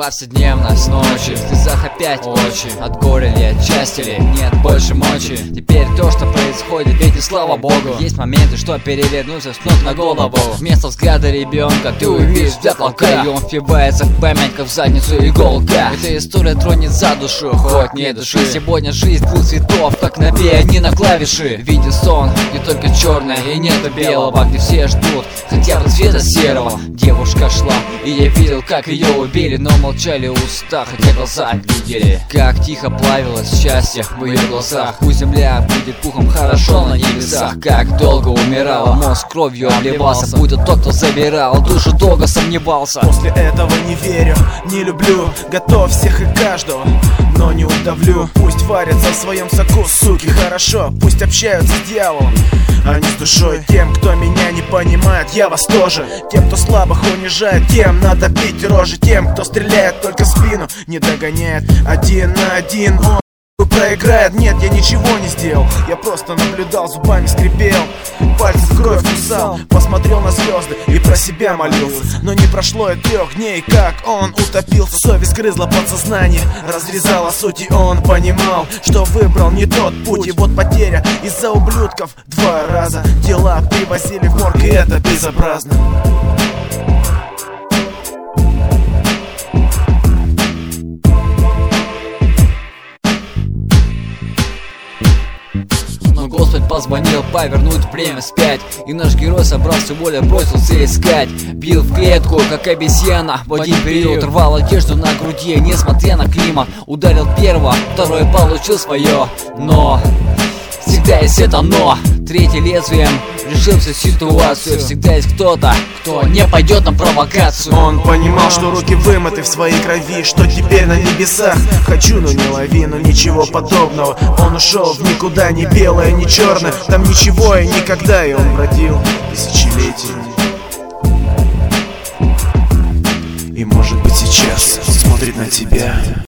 Повседневность ночи, в слезах опять очи. От горя ли, от счастья ли, нет больше мочи. Теперь то, что происходит, ведь и слава богу. Есть моменты, что перевернуться с ног на голову. Вместо взгляда ребенка ты увидишь взгляд волка, и он впивается в память, как в задницу иголка. Эта история тронет за душу, хоть не души. Сегодня жизнь двух цветов, как на пианино клавиши. Видит сон, не только черное и нету белого, где все ждут хотя бы цвета серого. Девушка шла, и я видел, как ее убили, но молчали уста, хотя глаза видели. Как тихо плавилось счастье в ее глазах. Пусть земля будет пухом хорошо на небесах. Как долго умирала, мозг кровью обливался, будто тот, кто забирал душу, долго сомневался. После этого не верю, не люблю, готов всех и каждого, но не удавлю. Пусть варятся в своем соку, суки, хорошо. Пусть общаются с дьяволом, а не с душой. Тем, кто меня не понимает, я вас тоже. Тем, кто слабых унижает, тем надо бить рожи. Тем, кто стреляет только в спину, не догоняет. Один на один он проиграет. Нет, я ничего не сделал, я просто наблюдал, зубами скрипел, пальцы в кровь кусал, посмотрел на звезды и про себя молился. Но не прошло и 3 дней, как он утопился. Совесть грызла подсознание, разрезала суть, и он понимал, что выбрал не тот путь. И вот потеря из-за ублюдков 2 раза. Тела привозили в морг, и это безобразно. Но Господь позвонил повернуть время вспять, и наш герой собрался воля, бросился искать. Бил в клетку, как обезьяна, в один период рвал одежду на груди, несмотря на климат. Ударил первого, второй получил свое. Но всегда есть это но. Третий лезвием решил всю ситуацию. Всегда есть кто-то, кто не пойдет на провокацию. Он понимал, что руки вымыты в своей крови, что теперь на небесах. Хочу, но не лови, но ничего подобного. Он ушел в никуда, ни белое, ни черное. Там ничего и никогда, и он бродил тысячелетиями. И может быть сейчас смотрит на тебя.